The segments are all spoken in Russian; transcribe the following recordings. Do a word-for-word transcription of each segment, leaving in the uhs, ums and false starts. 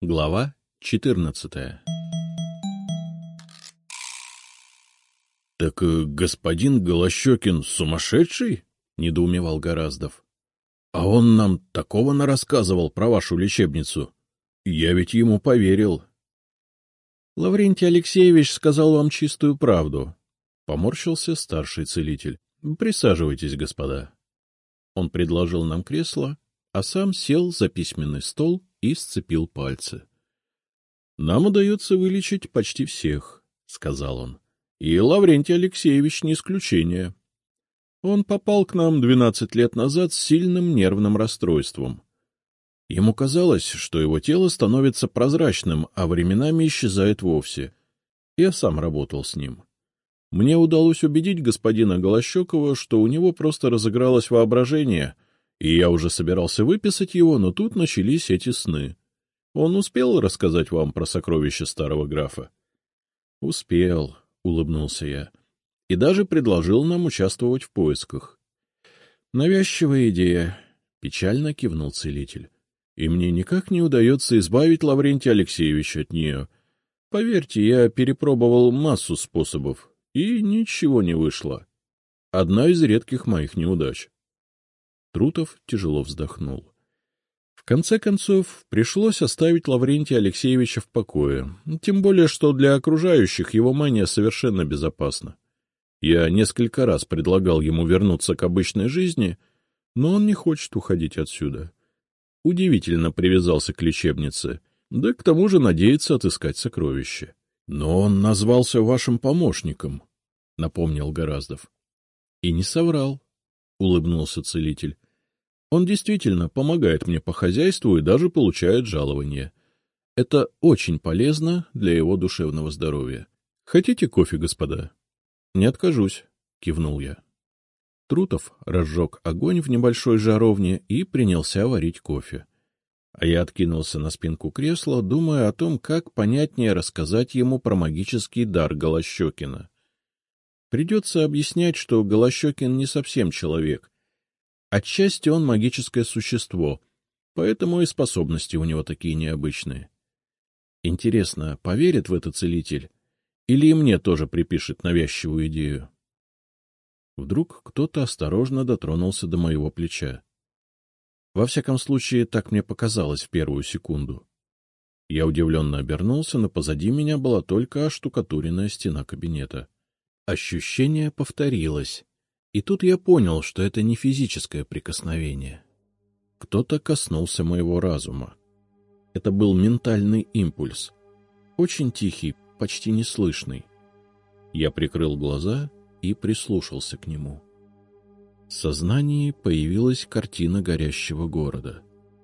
Глава четырнадцатая. — Так э, господин Голощекин сумасшедший? — недоумевал Гораздов. — А он нам такого нарассказывал про вашу лечебницу. Я ведь ему поверил. — Лаврентий Алексеевич сказал вам чистую правду, — поморщился старший целитель. — Присаживайтесь, господа. Он предложил нам кресло, а сам сел за письменный стол и сцепил пальцы. — Нам удается вылечить почти всех, — сказал он. — И Лаврентий Алексеевич не исключение. Он попал к нам двенадцать лет назад с сильным нервным расстройством. Ему казалось, что его тело становится прозрачным, а временами исчезает вовсе. Я сам работал с ним. Мне удалось убедить господина Голощекова, что у него просто разыгралось воображение, и я уже собирался выписать его, но тут начались эти сны. Он успел рассказать вам про сокровища старого графа? — Успел, — улыбнулся я, — и даже предложил нам участвовать в поисках. — Навязчивая идея, — печально кивнул целитель. — И мне никак не удается избавить Лаврентия Алексеевича от нее. Поверьте, я перепробовал массу способов, и ничего не вышло. Одна из редких моих неудач. Трутов тяжело вздохнул. В конце концов, пришлось оставить Лаврентия Алексеевича в покое, тем более, что для окружающих его мания совершенно безопасна. Я несколько раз предлагал ему вернуться к обычной жизни, но он не хочет уходить отсюда. Удивительно привязался к лечебнице, да к тому же надеется отыскать сокровище. — Но он назвался вашим помощником, — напомнил Гораздов. — И не соврал, — улыбнулся целитель. Он действительно помогает мне по хозяйству и даже получает жалование. Это очень полезно для его душевного здоровья. Хотите кофе, господа? — Не откажусь, — кивнул я. Трутов разжег огонь в небольшой жаровне и принялся варить кофе. А я откинулся на спинку кресла, думая о том, как понятнее рассказать ему про магический дар Голощекина. Придется объяснять, что Голощекин не совсем человек. Отчасти он магическое существо, поэтому и способности у него такие необычные. Интересно, поверит в это целитель или и мне тоже припишет навязчивую идею? Вдруг кто-то осторожно дотронулся до моего плеча. Во всяком случае, так мне показалось в первую секунду. Я удивленно обернулся, но позади меня была только оштукатуренная стена кабинета. Ощущение повторилось. И тут я понял, что это не физическое прикосновение. Кто-то коснулся моего разума. Это был ментальный импульс. Очень тихий, почти неслышный. Я прикрыл глаза и прислушался к нему. В сознании появилась картина горящего города.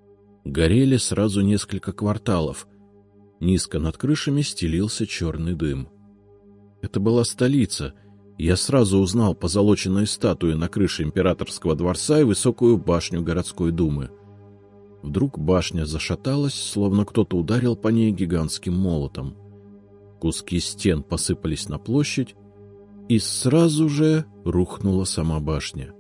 Горели сразу несколько кварталов. Низко над крышами стелился черный дым. Это была столица. Я сразу узнал позолоченные статуи на крыше императорского дворца и высокую башню городской думы. Вдруг башня зашаталась, словно кто-то ударил по ней гигантским молотом. Куски стен посыпались на площадь, и сразу же рухнула сама башня.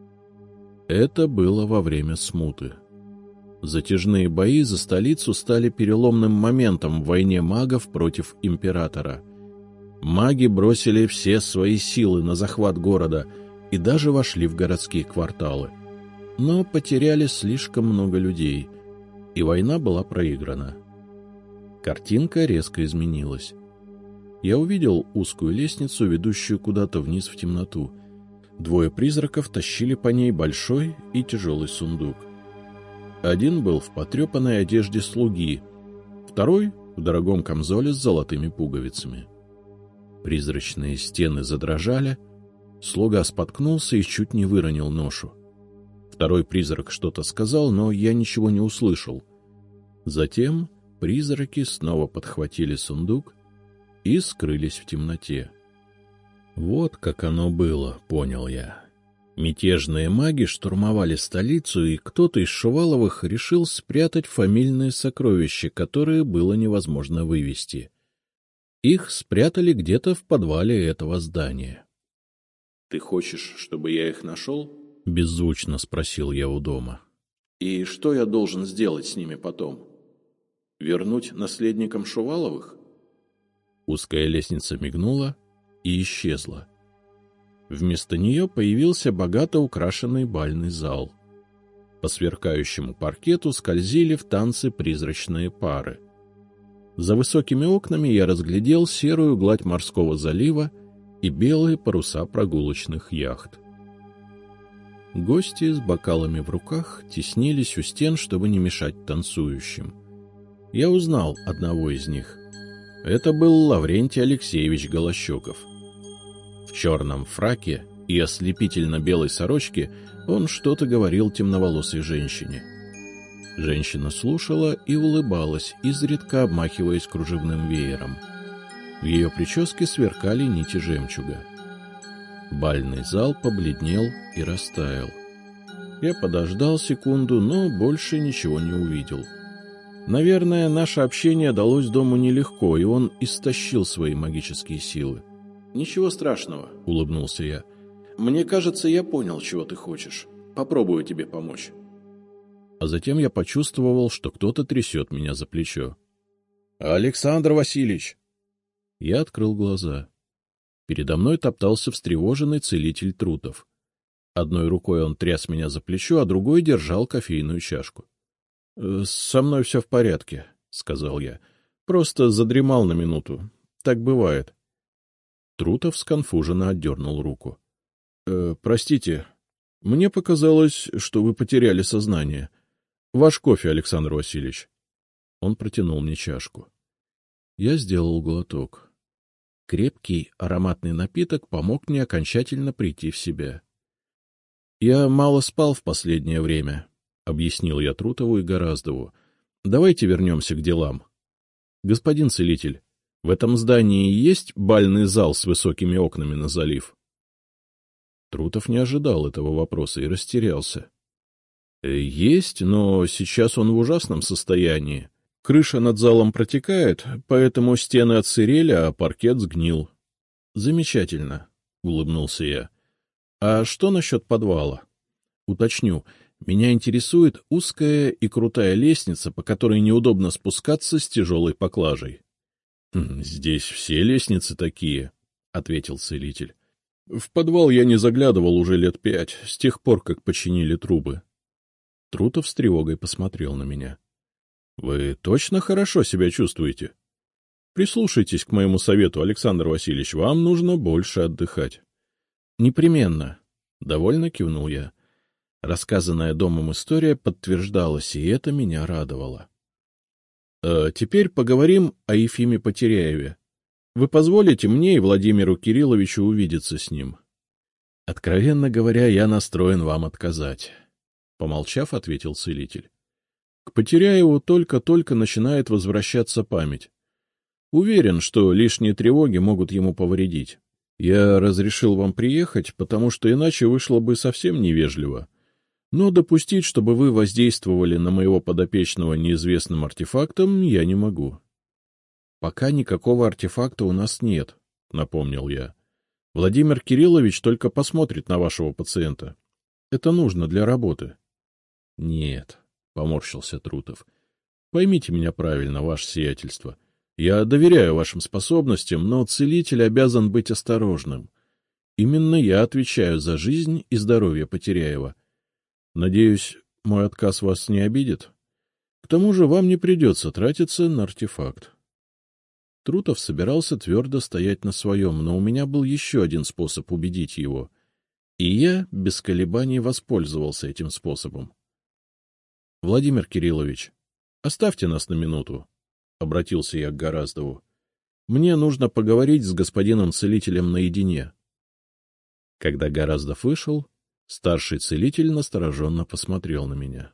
Это было во время смуты. Затяжные бои за столицу стали переломным моментом в войне магов против императора. Маги бросили все свои силы на захват города и даже вошли в городские кварталы. Но потеряли слишком много людей, и война была проиграна. Картинка резко изменилась. Я увидел узкую лестницу, ведущую куда-то вниз в темноту. Двое призраков тащили по ней большой и тяжелый сундук. Один был в потрепанной одежде слуги, второй — в дорогом камзоле с золотыми пуговицами. Призрачные стены задрожали, слуга споткнулся и чуть не выронил ношу. Второй призрак что-то сказал, но я ничего не услышал. Затем призраки снова подхватили сундук и скрылись в темноте. Вот как оно было, понял я. Мятежные маги штурмовали столицу, и кто-то из Шуваловых решил спрятать фамильные сокровища, которые было невозможно вывести. Их спрятали где-то в подвале этого здания. — Ты хочешь, чтобы я их нашел? — беззвучно спросил я у дома. — И что я должен сделать с ними потом? Вернуть наследникам Шуваловых? Узкая лестница мигнула и исчезла. Вместо нее появился богато украшенный бальный зал. По сверкающему паркету скользили в танцы призрачные пары. За высокими окнами я разглядел серую гладь морского залива и белые паруса прогулочных яхт. Гости с бокалами в руках теснились у стен, чтобы не мешать танцующим. Я узнал одного из них. Это был Лаврентий Алексеевич Голощеков. В черном фраке и ослепительно-белой сорочке он что-то говорил темноволосой женщине. Женщина слушала и улыбалась, изредка обмахиваясь кружевным веером. В ее прическе сверкали нити жемчуга. Бальный зал побледнел и растаял. Я подождал секунду, но больше ничего не увидел. Наверное, наше общение далось дому нелегко, и он истощил свои магические силы. — Ничего страшного, — улыбнулся я. — Мне кажется, я понял, чего ты хочешь. Попробую тебе помочь. А затем я почувствовал, что кто-то трясет меня за плечо. — Александр Васильевич! Я открыл глаза. Передо мной топтался встревоженный целитель Трутов. Одной рукой он тряс меня за плечо, а другой держал кофейную чашку. — Со мной все в порядке, — сказал я. — Просто задремал на минуту. Так бывает. Трутов сконфуженно отдернул руку. «Э, — Простите, мне показалось, что вы потеряли сознание. Ваш кофе, Александр Васильевич. Он протянул мне чашку. Я сделал глоток. Крепкий ароматный напиток помог мне окончательно прийти в себя. — Я мало спал в последнее время, — объяснил я Трутову и Гораздову. — Давайте вернемся к делам. Господин целитель, в этом здании есть бальный зал с высокими окнами на залив? Трутов не ожидал этого вопроса и растерялся. — Есть, но сейчас он в ужасном состоянии. Крыша над залом протекает, поэтому стены отсырели, а паркет сгнил. — Замечательно, — улыбнулся я. — А что насчет подвала? Уточню, меня интересует узкая и крутая лестница, по которой неудобно спускаться с тяжелой поклажей. — Здесь все лестницы такие, — ответил целитель. — В подвал я не заглядывал уже лет пять, с тех пор, как починили трубы. Трутов с тревогой посмотрел на меня. — Вы точно хорошо себя чувствуете? Прислушайтесь к моему совету, Александр Васильевич, вам нужно больше отдыхать. — Непременно, — довольно кивнул я. Рассказанная домом история подтверждалась, и это меня радовало. А теперь поговорим о Ефиме Потеряеве. Вы позволите мне и Владимиру Кирилловичу увидеться с ним? Откровенно говоря, я настроен вам отказать. Помолчав, ответил целитель. К Потеряеву только-только начинает возвращаться память. Уверен, что лишние тревоги могут ему повредить. Я разрешил вам приехать, потому что иначе вышло бы совсем невежливо. Но допустить, чтобы вы воздействовали на моего подопечного неизвестным артефактом, я не могу. — Пока никакого артефакта у нас нет, — напомнил я. — Владимир Кириллович только посмотрит на вашего пациента. Это нужно для работы. — Нет, — поморщился Трутов. — Поймите меня правильно, ваше сиятельство. Я доверяю вашим способностям, но целитель обязан быть осторожным. Именно я отвечаю за жизнь и здоровье Потеряева. Надеюсь, мой отказ вас не обидит? К тому же вам не придется тратиться на артефакт. Трутов собирался твердо стоять на своем, но у меня был еще один способ убедить его. И я без колебаний воспользовался этим способом. — Владимир Кириллович, оставьте нас на минуту, — обратился я к Гораздову. — Мне нужно поговорить с господином целителем наедине. Когда Гораздов вышел, старший целитель настороженно посмотрел на меня.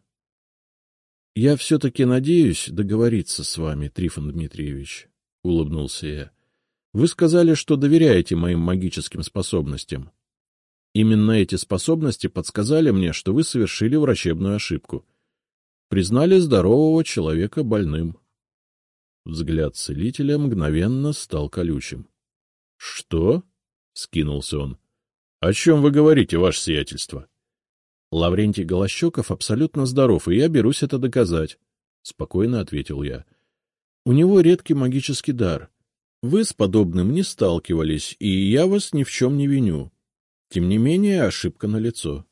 — Я все-таки надеюсь договориться с вами, Трифон Дмитриевич, — улыбнулся я. — Вы сказали, что доверяете моим магическим способностям. Именно эти способности подсказали мне, что вы совершили врачебную ошибку. Признали здорового человека больным. Взгляд целителя мгновенно стал колючим. — Что? — вскинулся он. — О чем вы говорите, ваше сиятельство? — Лаврентий Голощеков абсолютно здоров, и я берусь это доказать, — спокойно ответил я. У него редкий магический дар. Вы с подобным не сталкивались, и я вас ни в чем не виню. Тем не менее, ошибка налицо.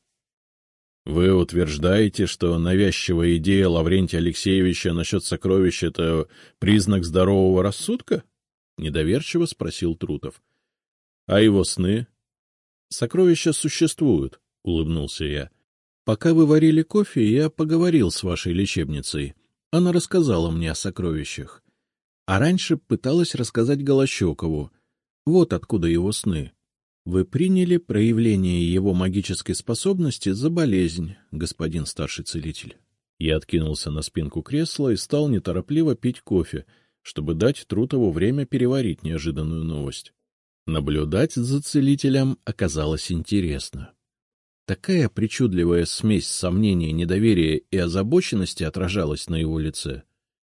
— Вы утверждаете, что навязчивая идея Лаврентия Алексеевича насчет сокровища — это признак здорового рассудка? — недоверчиво спросил Трутов. — А его сны? — Сокровища существуют, — улыбнулся я. — Пока вы варили кофе, я поговорил с вашей лечебницей. Она рассказала мне о сокровищах. А раньше пыталась рассказать Голощекову. Вот откуда его сны. Вы приняли проявление его магической способности за болезнь, господин старший целитель. Я откинулся на спинку кресла и стал неторопливо пить кофе, чтобы дать Трутову время переварить неожиданную новость. Наблюдать за целителем оказалось интересно. Такая причудливая смесь сомнения, недоверия и озабоченности отражалась на его лице.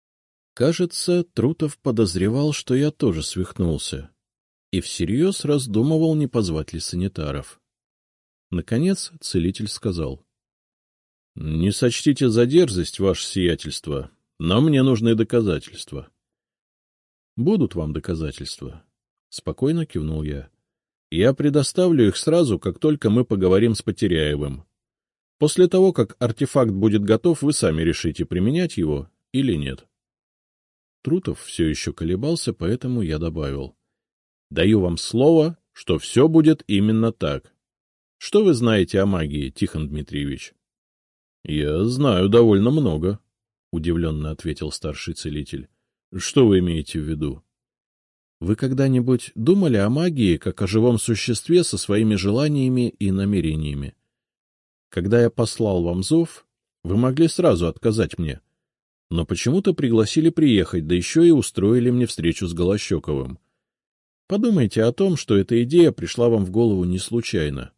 Кажется, Трутов подозревал, что я тоже свихнулся, и всерьез раздумывал, не позвать ли санитаров. Наконец целитель сказал: — Не сочтите за дерзость, ваше сиятельство, но мне нужны доказательства. — Будут вам доказательства, — спокойно кивнул я. — Я предоставлю их сразу, как только мы поговорим с Потеряевым. После того, как артефакт будет готов, вы сами решите, применять его или нет. Трутов все еще колебался, поэтому я добавил: — Даю вам слово, что все будет именно так. Что вы знаете о магии, Тихон Дмитриевич? — Я знаю довольно много, — удивленно ответил старший целитель. — Что вы имеете в виду? — Вы когда-нибудь думали о магии как о живом существе со своими желаниями и намерениями? Когда я послал вам зов, вы могли сразу отказать мне, но почему-то пригласили приехать, да еще и устроили мне встречу с Голощековым. Подумайте о том, что эта идея пришла вам в голову не случайно.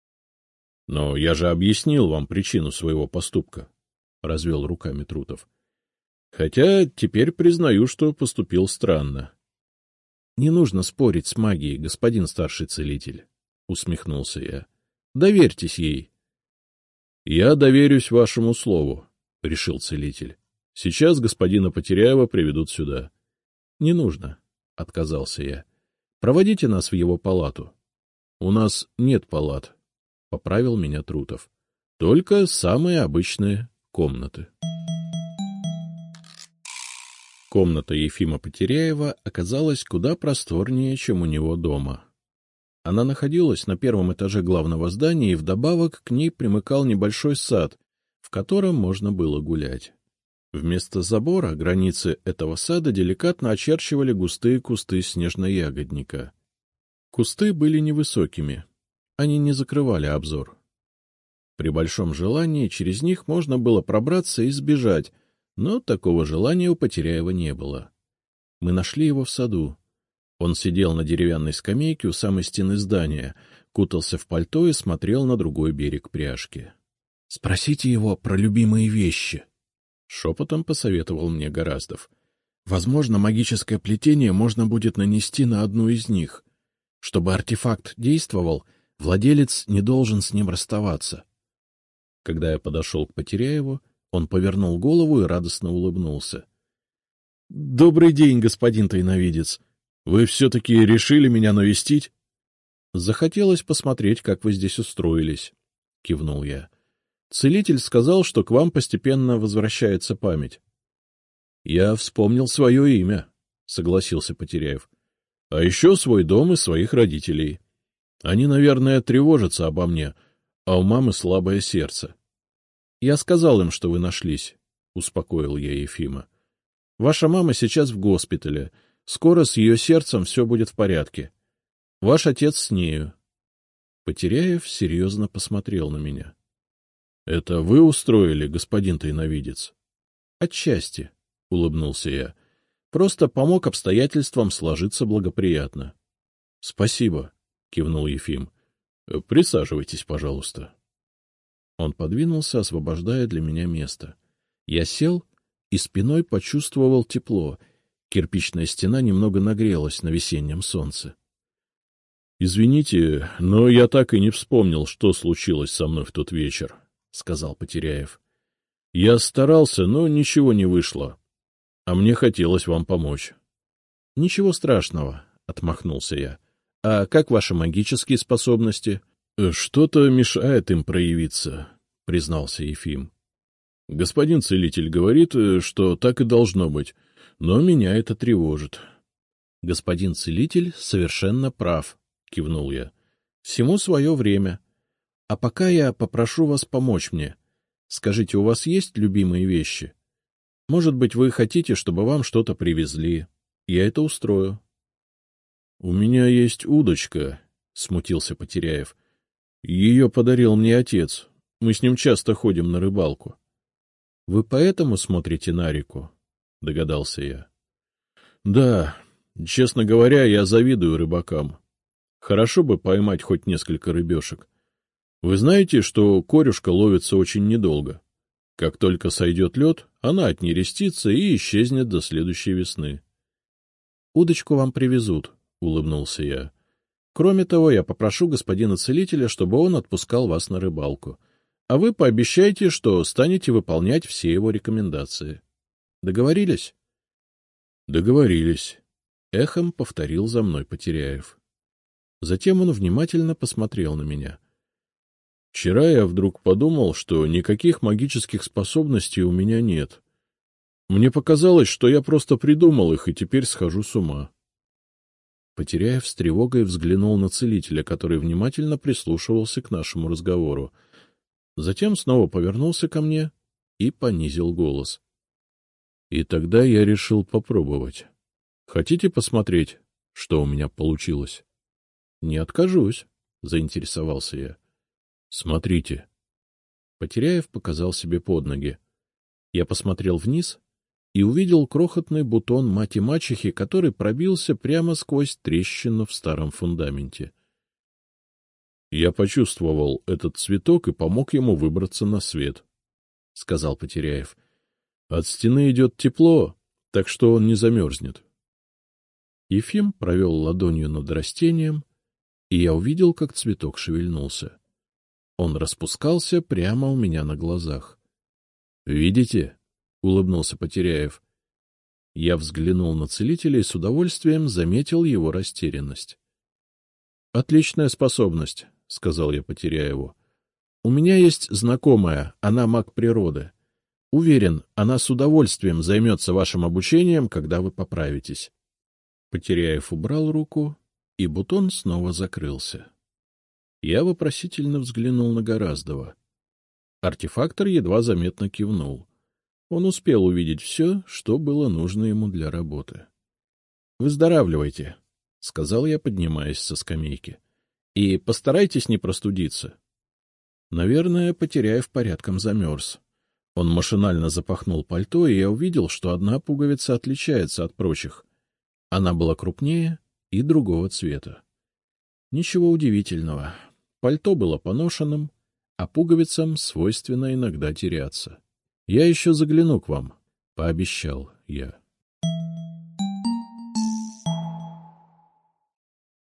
— Но я же объяснил вам причину своего поступка, — развел руками Трутов. — Хотя теперь признаю, что поступил странно. — Не нужно спорить с магией, господин старший целитель, — усмехнулся я. — Доверьтесь ей. — Я доверюсь вашему слову, — решил целитель. — Сейчас господина Потеряева приведут сюда. — Не нужно, — отказался я. — Проводите нас в его палату. — У нас нет палат, — поправил меня Трутов. — Только самые обычные комнаты. Комната Ефима Потеряева оказалась куда просторнее, чем у него дома. Она находилась на первом этаже главного здания, и вдобавок к ней примыкал небольшой сад, в котором можно было гулять. Вместо забора границы этого сада деликатно очерчивали густые кусты снежноягодника. Кусты были невысокими, они не закрывали обзор. При большом желании через них можно было пробраться и сбежать, но такого желания у Потеряева не было. Мы нашли его в саду. Он сидел на деревянной скамейке у самой стены здания, кутался в пальто и смотрел на другой берег пряжки. — Спросите его про любимые вещи, — шепотом посоветовал мне Гораздов. — Возможно, магическое плетение можно будет нанести на одну из них. Чтобы артефакт действовал, владелец не должен с ним расставаться. Когда я подошел к Потеряеву, он повернул голову и радостно улыбнулся. — Добрый день, господин тайновидец. Вы все-таки решили меня навестить? — Захотелось посмотреть, как вы здесь устроились, — кивнул я. Целитель сказал, что к вам постепенно возвращается память. — Я вспомнил свое имя, — согласился Потеряев. — А еще свой дом и своих родителей. Они, наверное, тревожатся обо мне, а у мамы слабое сердце. — Я сказал им, что вы нашлись, — успокоил я Ефима. — Ваша мама сейчас в госпитале. Скоро с ее сердцем все будет в порядке. Ваш отец с нею. Потеряев серьезно посмотрел на меня. — Это вы устроили, господин тайновидец? — Отчасти, — улыбнулся я. — Просто помог обстоятельствам сложиться благоприятно. — Спасибо, — кивнул Ефим. — Присаживайтесь, пожалуйста. Он подвинулся, освобождая для меня место. Я сел и спиной почувствовал тепло. Кирпичная стена немного нагрелась на весеннем солнце. — Извините, но я так и не вспомнил, что случилось со мной в тот вечер, — сказал Потеряев. — Я старался, но ничего не вышло. А мне хотелось вам помочь. — Ничего страшного, — отмахнулся я. — А как ваши магические способности? — Что-то мешает им проявиться, — признался Ефим. — Господин целитель говорит, что так и должно быть, но меня это тревожит. — Господин целитель совершенно прав, — кивнул я. — Всему свое время. А пока я попрошу вас помочь мне. Скажите, у вас есть любимые вещи? Может быть, вы хотите, чтобы вам что-то привезли? Я это устрою. — У меня есть удочка, — смутился Потеряев. — Ее подарил мне отец. Мы с ним часто ходим на рыбалку. — Вы поэтому смотрите на реку? — догадался я. — Да, честно говоря, я завидую рыбакам. Хорошо бы поймать хоть несколько рыбешек. Вы знаете, что корюшка ловится очень недолго. Как только сойдет лед, она отнерестится и исчезнет до следующей весны. — Удочку вам привезут, — улыбнулся я. — Кроме того, я попрошу господина целителя, чтобы он отпускал вас на рыбалку. А вы пообещайте, что станете выполнять все его рекомендации. Договорились? — Договорились, — эхом повторил за мной Потеряев. Затем он внимательно посмотрел на меня. — Вчера я вдруг подумал, что никаких магических способностей у меня нет. Мне показалось, что я просто придумал их и теперь схожу с ума. Потеряев с тревогой взглянул на целителя, который внимательно прислушивался к нашему разговору. Затем снова повернулся ко мне и понизил голос. И тогда я решил попробовать. Хотите посмотреть, что у меня получилось? — Не откажусь, — заинтересовался я. — Смотрите. Потеряев показал себе под ноги. Я посмотрел вниз и увидел крохотный бутон мать-и-мачехи, который пробился прямо сквозь трещину в старом фундаменте. Я почувствовал этот цветок и помог ему выбраться на свет, — сказал Потеряев. — От стены идет тепло, так что он не замерзнет. Ефим провел ладонью над растением, и я увидел, как цветок шевельнулся. Он распускался прямо у меня на глазах. — Видите? — улыбнулся Потеряев. Я взглянул на целителя и с удовольствием заметил его растерянность. — Отличная способность, — сказал я Потеряеву. — У меня есть знакомая, она маг природы. Уверен, она с удовольствием займется вашим обучением, когда вы поправитесь. Потеряев убрал руку, и бутон снова закрылся. Я вопросительно взглянул на Гораздова. Артефактор едва заметно кивнул. Он успел увидеть все, что было нужно ему для работы. — Выздоравливайте, — сказал я, поднимаясь со скамейки. — И постарайтесь не простудиться. Наверное, Потеряев порядком замерз. Он машинально запахнул пальто, и я увидел, что одна пуговица отличается от прочих. Она была крупнее и другого цвета. Ничего удивительного. Пальто было поношенным, а пуговицам свойственно иногда теряться. — Я еще загляну к вам, — пообещал я.